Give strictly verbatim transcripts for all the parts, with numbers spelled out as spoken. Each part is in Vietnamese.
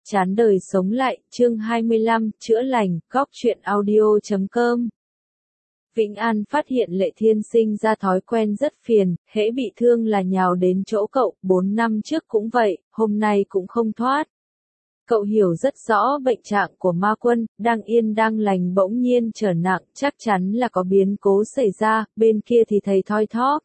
Chán đời sống lại, chương hai mươi lăm, chữa lành, góc truyện audio chấm com. Vĩnh An phát hiện Lệ Thiên sinh ra thói quen rất phiền, hễ bị thương là nhào đến chỗ cậu, bốn năm trước cũng vậy, hôm nay cũng không thoát. Cậu hiểu rất rõ bệnh trạng của Ma Quân, đang yên đang lành bỗng nhiên trở nặng, chắc chắn là có biến cố xảy ra, bên kia thì thầy thoi thóp.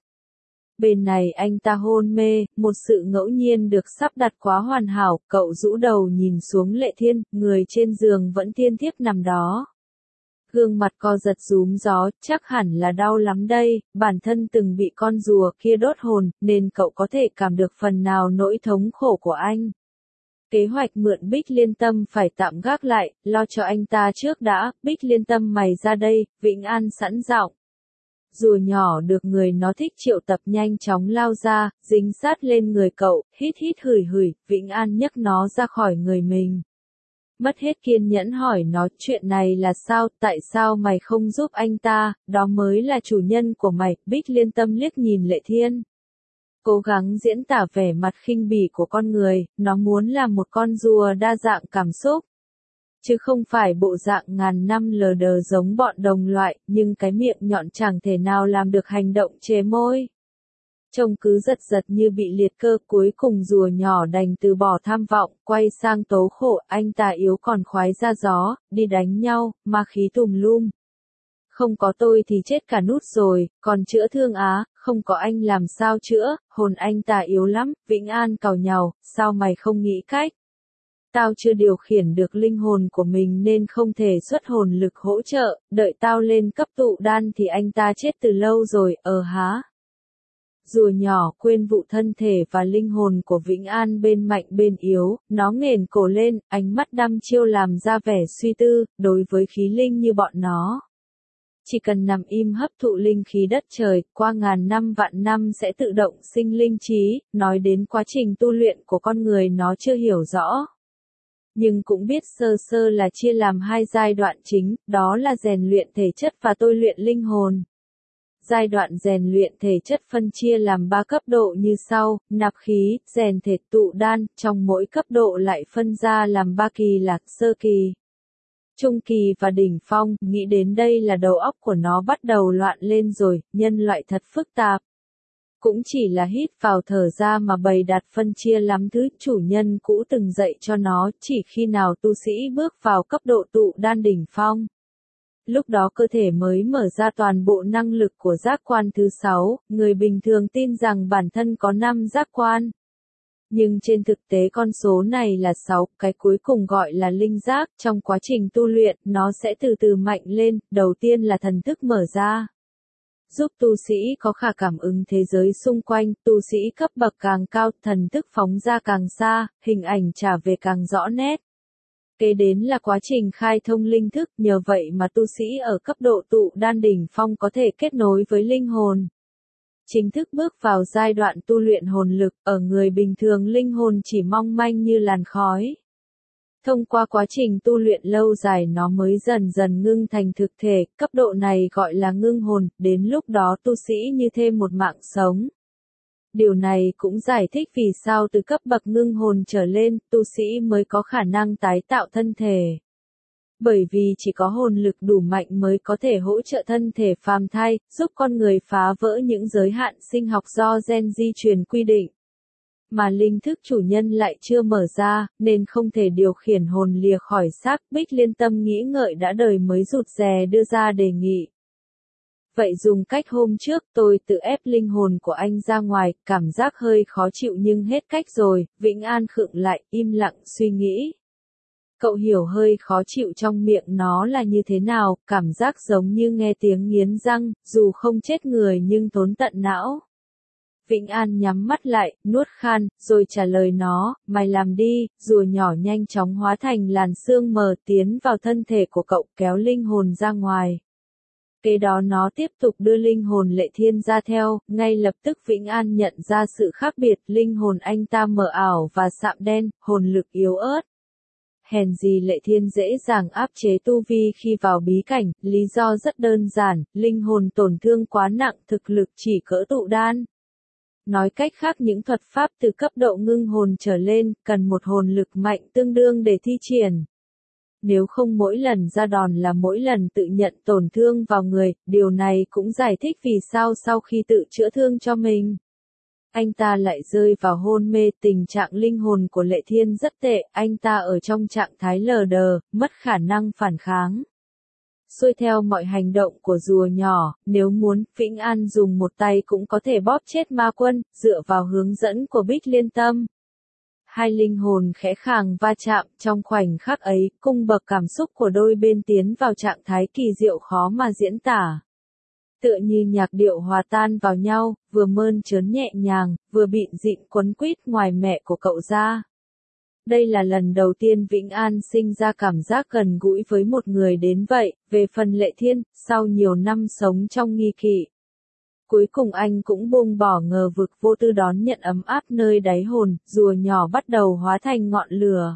Bên này anh ta hôn mê, một sự ngẫu nhiên được sắp đặt quá hoàn hảo, cậu rũ đầu nhìn xuống Lệ Thiên, người trên giường vẫn tiên thiếp nằm đó. Gương mặt co giật rúm gió, chắc hẳn là đau lắm đây, bản thân từng bị con rùa kia đốt hồn, nên cậu có thể cảm được phần nào nỗi thống khổ của anh. Kế hoạch mượn Bích Liên Tâm phải tạm gác lại, lo cho anh ta trước đã, Bích Liên Tâm mày ra đây, Vĩnh An sẵn giọng. Rùa nhỏ được người nó thích triệu tập nhanh chóng lao ra, dính sát lên người cậu, hít hít hửi hửi, Vĩnh An nhấc nó ra khỏi người mình. Mất hết kiên nhẫn hỏi nó, chuyện này là sao, tại sao mày không giúp anh ta, đó mới là chủ nhân của mày, Bích Liên Tâm liếc nhìn Lệ Thiên. Cố gắng diễn tả vẻ mặt khinh bỉ của con người, nó muốn là một con rùa đa dạng cảm xúc. Chứ không phải bộ dạng ngàn năm lờ đờ giống bọn đồng loại, nhưng cái miệng nhọn chẳng thể nào làm được hành động chề môi. Trông cứ giật giật như bị liệt cơ, cuối cùng rùa nhỏ đành từ bỏ tham vọng, quay sang tố khổ, anh ta yếu còn khoái ra gió, đi đánh nhau, ma khí tùm lum. Không có tôi thì chết cả nút rồi, còn chữa thương á, không có anh làm sao chữa, hồn anh ta yếu lắm, Vĩnh An càu nhàu, sao mày không nghĩ cách? Tao chưa điều khiển được linh hồn của mình nên không thể xuất hồn lực hỗ trợ, đợi tao lên cấp tụ đan thì anh ta chết từ lâu rồi, ờ há. Rùa nhỏ quên vụ thân thể và linh hồn của Vĩnh An bên mạnh bên yếu, nó nghển cổ lên, ánh mắt đăm chiêu làm ra vẻ suy tư, đối với khí linh như bọn nó. Chỉ cần nằm im hấp thụ linh khí đất trời, qua ngàn năm vạn năm sẽ tự động sinh linh trí, nói đến quá trình tu luyện của con người nó chưa hiểu rõ. Nhưng cũng biết sơ sơ là chia làm hai giai đoạn chính, đó là rèn luyện thể chất và tôi luyện linh hồn. Giai đoạn rèn luyện thể chất phân chia làm ba cấp độ như sau, nạp khí, rèn thể, tụ đan, trong mỗi cấp độ lại phân ra làm ba kỳ là sơ kỳ, trung kỳ và đỉnh phong, nghĩ đến đây là đầu óc của nó bắt đầu loạn lên rồi, nhân loại thật phức tạp. Cũng chỉ là hít vào thở ra mà bày đặt phân chia lắm thứ, chủ nhân cũ từng dạy cho nó, chỉ khi nào tu sĩ bước vào cấp độ tụ đan đỉnh phong. Lúc đó cơ thể mới mở ra toàn bộ năng lực của giác quan thứ sáu, người bình thường tin rằng bản thân có năm giác quan. Nhưng trên thực tế con số này là sáu, cái cuối cùng gọi là linh giác, trong quá trình tu luyện, nó sẽ từ từ mạnh lên, đầu tiên là thần thức mở ra. Giúp tu sĩ có khả cảm ứng thế giới xung quanh, tu sĩ cấp bậc càng cao, thần thức phóng ra càng xa, hình ảnh trả về càng rõ nét. Kế đến là quá trình khai thông linh thức, nhờ vậy mà tu sĩ ở cấp độ tụ đan đỉnh phong có thể kết nối với linh hồn. Chính thức bước vào giai đoạn tu luyện hồn lực, ở người bình thường linh hồn chỉ mong manh như làn khói. Thông qua quá trình tu luyện lâu dài nó mới dần dần ngưng thành thực thể, cấp độ này gọi là ngưng hồn, đến lúc đó tu sĩ như thêm một mạng sống. Điều này cũng giải thích vì sao từ cấp bậc ngưng hồn trở lên, tu sĩ mới có khả năng tái tạo thân thể. Bởi vì chỉ có hồn lực đủ mạnh mới có thể hỗ trợ thân thể phàm thai, giúp con người phá vỡ những giới hạn sinh học do gen di truyền quy định. Mà linh thức chủ nhân lại chưa mở ra, nên không thể điều khiển hồn lìa khỏi xác, Bích Liên Tâm nghĩ ngợi đã đời mới rụt rè đưa ra đề nghị. Vậy dùng cách hôm trước tôi tự ép linh hồn của anh ra ngoài, cảm giác hơi khó chịu nhưng hết cách rồi, Vĩnh An khựng lại, im lặng suy nghĩ. Cậu hiểu hơi khó chịu trong miệng nó là như thế nào, cảm giác giống như nghe tiếng nghiến răng, dù không chết người nhưng tốn tận não. Vĩnh An nhắm mắt lại, nuốt khan, rồi trả lời nó, mày làm đi, rùa nhỏ nhanh chóng hóa thành làn sương mờ tiến vào thân thể của cậu kéo linh hồn ra ngoài. Kế đó nó tiếp tục đưa linh hồn Lệ Thiên ra theo, ngay lập tức Vĩnh An nhận ra sự khác biệt, linh hồn anh ta mờ ảo và sạm đen, hồn lực yếu ớt. Hèn gì Lệ Thiên dễ dàng áp chế tu vi khi vào bí cảnh, lý do rất đơn giản, linh hồn tổn thương quá nặng, thực lực chỉ cỡ tụ đan. Nói cách khác những thuật pháp từ cấp độ ngưng hồn trở lên, cần một hồn lực mạnh tương đương để thi triển. Nếu không mỗi lần ra đòn là mỗi lần tự nhận tổn thương vào người, điều này cũng giải thích vì sao sau khi tự chữa thương cho mình, anh ta lại rơi vào hôn mê. Tình trạng linh hồn của Lệ Thiên rất tệ, anh ta ở trong trạng thái lờ đờ, mất khả năng phản kháng. Xuôi theo mọi hành động của rùa nhỏ, nếu muốn, Vĩnh An dùng một tay cũng có thể bóp chết ma quân, dựa vào hướng dẫn của Bích Liên Tâm. Hai linh hồn khẽ khàng va chạm, trong khoảnh khắc ấy, cung bậc cảm xúc của đôi bên tiến vào trạng thái kỳ diệu khó mà diễn tả. Tựa như nhạc điệu hòa tan vào nhau, vừa mơn trớn nhẹ nhàng, vừa bịn dịn quấn quýt ngoài mẹ của cậu ra. Đây là lần đầu tiên Vĩnh An sinh ra cảm giác gần gũi với một người đến vậy. Về phần Lệ Thiên, sau nhiều năm sống trong nghi kỵ, cuối cùng anh cũng buông bỏ ngờ vực vô tư đón nhận ấm áp nơi đáy hồn. Rùa nhỏ bắt đầu hóa thành ngọn lửa.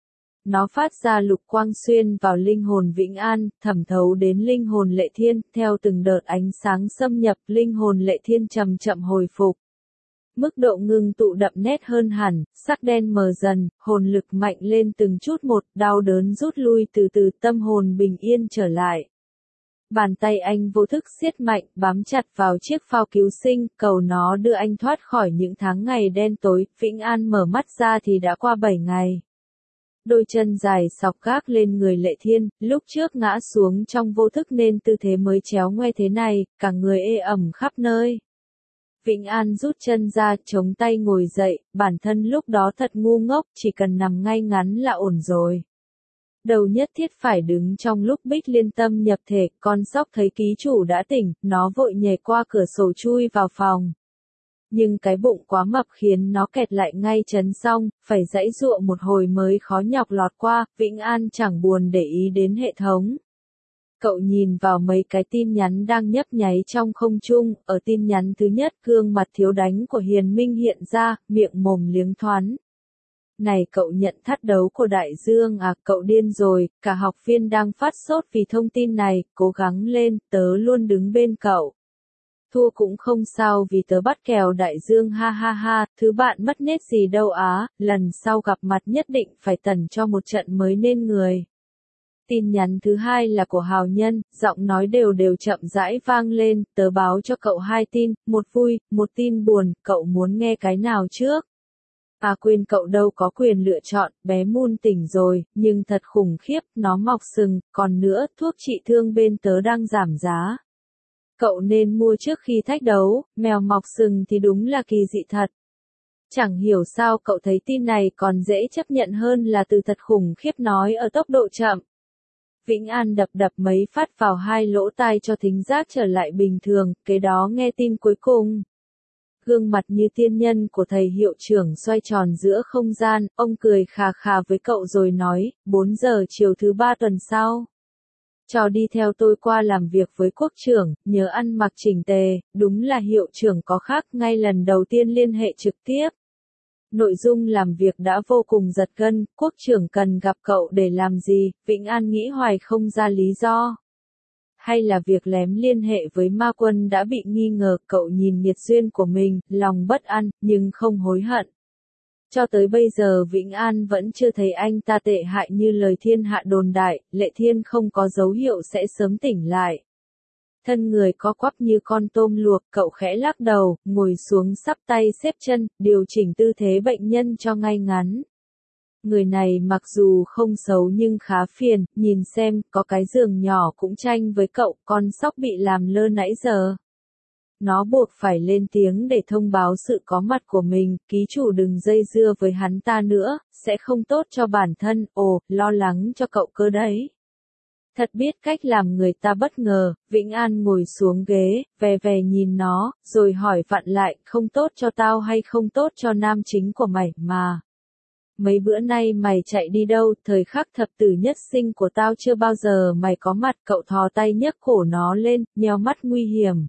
Nó phát ra lục quang xuyên vào linh hồn Vĩnh An, thẩm thấu đến linh hồn Lệ Thiên. Theo từng đợt ánh sáng xâm nhập, linh hồn Lệ Thiên chậm chậm hồi phục. Mức độ ngưng tụ đậm nét hơn hẳn, sắc đen mờ dần, hồn lực mạnh lên từng chút một, đau đớn rút lui từ từ, tâm hồn bình yên trở lại. Bàn tay anh vô thức siết mạnh, bám chặt vào chiếc phao cứu sinh, cầu nó đưa anh thoát khỏi những tháng ngày đen tối. Vĩnh An mở mắt ra thì đã qua bảy ngày. Đôi chân dài sọc gác lên người Lệ Thiên, lúc trước ngã xuống trong vô thức nên tư thế mới chéo ngoe thế này, cả người ê ẩm khắp nơi. Vĩnh An rút chân ra, chống tay ngồi dậy, bản thân lúc đó thật ngu ngốc, chỉ cần nằm ngay ngắn là ổn rồi. Đầu nhất thiết phải đứng trong lúc Bích Liên Tâm nhập thể, con sóc thấy ký chủ đã tỉnh, nó vội nhảy qua cửa sổ chui vào phòng. Nhưng cái bụng quá mập khiến nó kẹt lại ngay chấn xong, phải giãy giụa một hồi mới khó nhọc lọt qua. Vĩnh An chẳng buồn để ý đến hệ thống. Cậu nhìn vào mấy cái tin nhắn đang nhấp nháy trong không trung, ở tin nhắn thứ nhất gương mặt thiếu đánh của Hiền Minh hiện ra, miệng mồm liếng thoáng. Này cậu nhận thắt đấu của Đại Dương à, cậu điên rồi, cả học viên đang phát sốt vì thông tin này, cố gắng lên, tớ luôn đứng bên cậu. Thua cũng không sao vì tớ bắt kèo Đại Dương ha ha ha, thứ bạn mất nết gì đâu á, lần sau gặp mặt nhất định phải tẩn cho một trận mới nên người. Tin nhắn thứ hai là của Hào Nhân, giọng nói đều đều chậm rãi vang lên, tớ báo cho cậu hai tin, một vui, một tin buồn, cậu muốn nghe cái nào trước? À quên, cậu đâu có quyền lựa chọn, bé Moon tỉnh rồi, nhưng thật khủng khiếp, nó mọc sừng, còn nữa, thuốc trị thương bên tớ đang giảm giá. Cậu nên mua trước khi thách đấu, mèo mọc sừng thì đúng là kỳ dị thật. Chẳng hiểu sao cậu thấy tin này còn dễ chấp nhận hơn là từ thật khủng khiếp nói ở tốc độ chậm. Vĩnh An đập đập mấy phát vào hai lỗ tai cho thính giác trở lại bình thường, kế đó nghe tin cuối cùng. Gương mặt như tiên nhân của thầy hiệu trưởng xoay tròn giữa không gian, ông cười khà khà với cậu rồi nói, bốn giờ chiều thứ ba tuần sau. Cho đi theo tôi qua làm việc với quốc trưởng, nhớ ăn mặc chỉnh tề, đúng là hiệu trưởng có khác, ngay lần đầu tiên liên hệ trực tiếp. Nội dung làm việc đã vô cùng giật gân, quốc trưởng cần gặp cậu để làm gì, Vĩnh An nghĩ hoài không ra lý do. Hay là việc lém liên hệ với ma quân đã bị nghi ngờ, cậu nhìn nghiệt duyên của mình, lòng bất an, nhưng không hối hận. Cho tới bây giờ Vĩnh An vẫn chưa thấy anh ta tệ hại như lời thiên hạ đồn đại, Lệ Thiên không có dấu hiệu sẽ sớm tỉnh lại. Thân người có quắp như con tôm luộc, cậu khẽ lắc đầu, ngồi xuống sắp tay xếp chân, điều chỉnh tư thế bệnh nhân cho ngay ngắn. Người này mặc dù không xấu nhưng khá phiền, nhìn xem, có cái giường nhỏ cũng tranh với cậu, con sóc bị làm lơ nãy giờ. Nó buộc phải lên tiếng để thông báo sự có mặt của mình, ký chủ đừng dây dưa với hắn ta nữa, sẽ không tốt cho bản thân, ồ, lo lắng cho cậu cơ đấy. Thật biết cách làm người ta bất ngờ, Vĩnh An ngồi xuống ghế, ve ve nhìn nó, rồi hỏi vặn lại, không tốt cho tao hay không tốt cho nam chính của mày mà. Mấy bữa nay mày chạy đi đâu, thời khắc thập tử nhất sinh của tao chưa bao giờ mày có mặt, cậu thò tay nhấc cổ nó lên, nheo mắt nguy hiểm.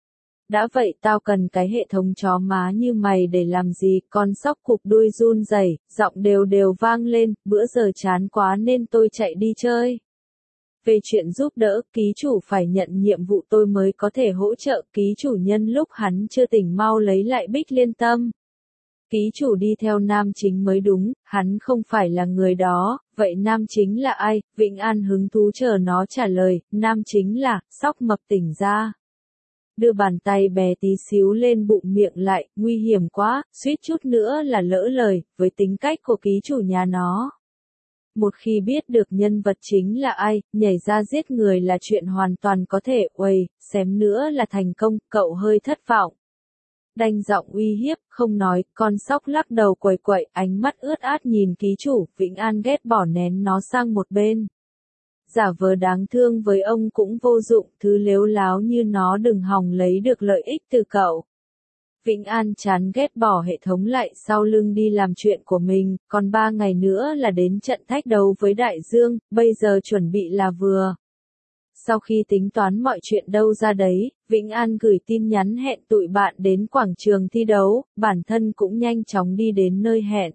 Đã vậy tao cần cái hệ thống chó má như mày để làm gì, con sóc cụp đuôi run rẩy, giọng đều đều vang lên, bữa giờ chán quá nên tôi chạy đi chơi. Về chuyện giúp đỡ, ký chủ phải nhận nhiệm vụ tôi mới có thể hỗ trợ ký chủ nhân lúc hắn chưa tỉnh mau lấy lại Bích Liên Tâm. Ký chủ đi theo nam chính mới đúng, hắn không phải là người đó, vậy nam chính là ai? Vĩnh An hứng thú chờ nó trả lời, nam chính là, Sóc Mập tỉnh ra. Đưa bàn tay bé tí xíu lên bụng miệng lại, nguy hiểm quá, suýt chút nữa là lỡ lời, với tính cách của ký chủ nhà nó. Một khi biết được nhân vật chính là ai, nhảy ra giết người là chuyện hoàn toàn có thể, uầy, xém nữa là thành công, cậu hơi thất vọng. Đanh giọng uy hiếp, không nói, con sóc lắc đầu quẩy quậy, ánh mắt ướt át nhìn ký chủ, Vĩnh An ghét bỏ nén nó sang một bên. Giả vờ đáng thương với ông cũng vô dụng, thứ lếu láo như nó đừng hòng lấy được lợi ích từ cậu. Vĩnh An chán ghét bỏ hệ thống lại sau lưng đi làm chuyện của mình, còn ba ngày nữa là đến trận thách đấu với Đại Dương, bây giờ chuẩn bị là vừa. Sau khi tính toán mọi chuyện đâu ra đấy, Vĩnh An gửi tin nhắn hẹn tụi bạn đến quảng trường thi đấu, bản thân cũng nhanh chóng đi đến nơi hẹn.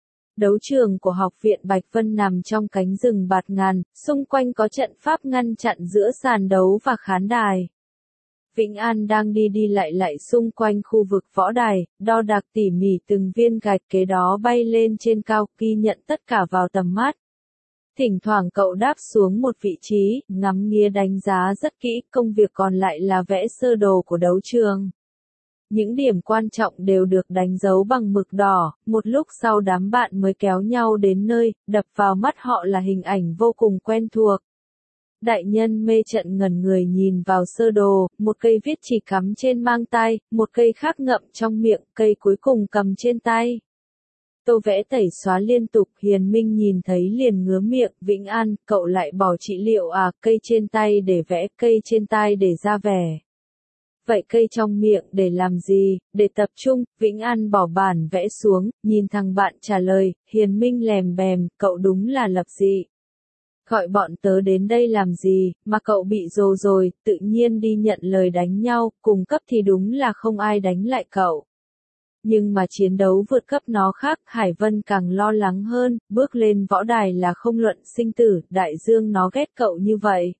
Đấu trường của học viện Bạch Vân nằm trong cánh rừng bạt ngàn, xung quanh có trận pháp ngăn chặn giữa sàn đấu và khán đài. Vĩnh An đang đi đi lại lại xung quanh khu vực võ đài, đo đạc tỉ mỉ từng viên gạch kế đó bay lên trên cao, ghi nhận tất cả vào tầm mắt. Thỉnh thoảng cậu đáp xuống một vị trí, ngắm nghía đánh giá rất kỹ, công việc còn lại là vẽ sơ đồ của đấu trường. Những điểm quan trọng đều được đánh dấu bằng mực đỏ, một lúc sau đám bạn mới kéo nhau đến nơi, đập vào mắt họ là hình ảnh vô cùng quen thuộc. Đại nhân mê trận ngẩn người nhìn vào sơ đồ, một cây viết chỉ cắm trên mang tay, một cây khác ngậm trong miệng, cây cuối cùng cầm trên tay. Tô vẽ tẩy xóa liên tục, Hiền Minh nhìn thấy liền ngứa miệng, Vĩnh An, cậu lại bỏ trị liệu à, cây trên tay để vẽ, cây trên tay để ra vẻ. Vậy cây trong miệng để làm gì, để tập trung, Vĩnh An bỏ bản vẽ xuống, nhìn thằng bạn trả lời, Hiền Minh lèm bèm, cậu đúng là lập dị. Gọi bọn tớ đến đây làm gì, mà cậu bị rồ rồi, tự nhiên đi nhận lời đánh nhau, cùng cấp thì đúng là không ai đánh lại cậu. Nhưng mà chiến đấu vượt cấp nó khác, Hải Vân càng lo lắng hơn, bước lên võ đài là không luận sinh tử, Đại Dương nó ghét cậu như vậy.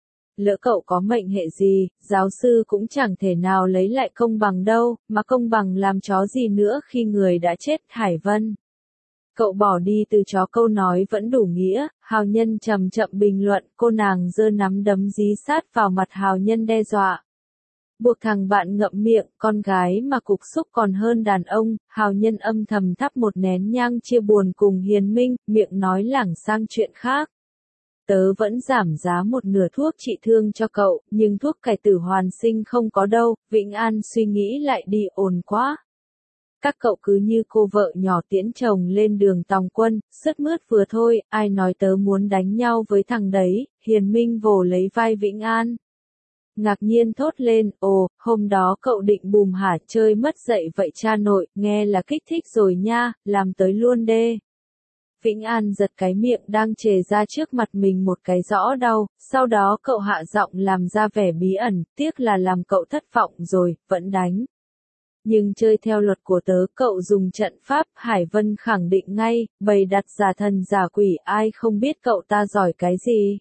Lỡ cậu có mệnh hệ gì, giáo sư cũng chẳng thể nào lấy lại công bằng đâu, mà công bằng làm chó gì nữa khi người đã chết, Hải Vân. Cậu bỏ đi từ chó câu nói vẫn đủ nghĩa, hào nhân chậm chậm bình luận, cô nàng giơ nắm đấm dí sát vào mặt hào nhân đe dọa. Buộc thằng bạn ngậm miệng, con gái mà cục xúc còn hơn đàn ông, hào nhân âm thầm thắp một nén nhang chia buồn cùng Hiền Minh, miệng nói lảng sang chuyện khác. Tớ vẫn giảm giá một nửa thuốc trị thương cho cậu, nhưng thuốc cải tử hoàn sinh không có đâu, Vĩnh An suy nghĩ lại đi, ồn quá. Các cậu cứ như cô vợ nhỏ tiễn chồng lên đường tòng quân, sứt mướt vừa thôi, ai nói tớ muốn đánh nhau với thằng đấy, Hiền Minh vồ lấy vai Vĩnh An. Ngạc nhiên thốt lên, ồ, hôm đó cậu định bùm hả chơi mất dậy vậy cha nội, nghe là kích thích rồi nha, làm tới luôn đê. Vĩnh An giật cái miệng đang chề ra trước mặt mình một cái rõ đau, sau đó cậu hạ giọng làm ra vẻ bí ẩn, tiếc là làm cậu thất vọng rồi, vẫn đánh. Nhưng chơi theo luật của tớ cậu dùng trận pháp, Hải Vân khẳng định ngay, bày đặt giả thần giả quỷ ai không biết cậu ta giỏi cái gì.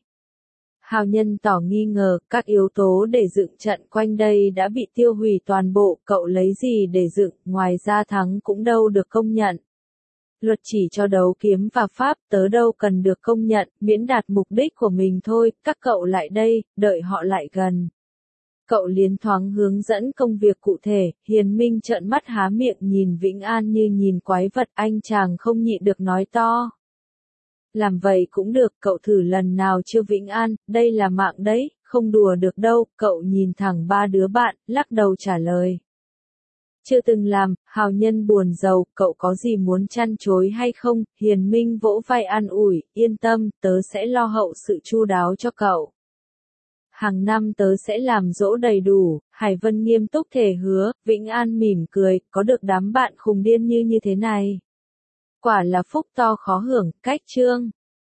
Hào nhân tỏ nghi ngờ, các yếu tố để dựng trận quanh đây đã bị tiêu hủy toàn bộ, cậu lấy gì để dựng, ngoài ra thắng cũng đâu được công nhận. Luật chỉ cho đấu kiếm và pháp, tớ đâu cần được công nhận, miễn đạt mục đích của mình thôi, các cậu lại đây, đợi họ lại gần. Cậu liền thoáng hướng dẫn công việc cụ thể, Hiền Minh trợn mắt há miệng nhìn Vĩnh An như nhìn quái vật, anh chàng không nhịn được nói to. Làm vậy cũng được, cậu thử lần nào chưa Vĩnh An, đây là mạng đấy, không đùa được đâu, cậu nhìn thẳng ba đứa bạn, lắc đầu trả lời. Chưa từng làm, hào nhân buồn rầu, cậu có gì muốn chăn chối hay không, Hiền Minh vỗ vai an ủi, yên tâm, tớ sẽ lo hậu sự chu đáo cho cậu. Hàng năm tớ sẽ làm dỗ đầy đủ, Hải Vân nghiêm túc thề hứa, Vĩnh An mỉm cười, có được đám bạn khùng điên như như thế này. Quả là phúc to khó hưởng, cách chương.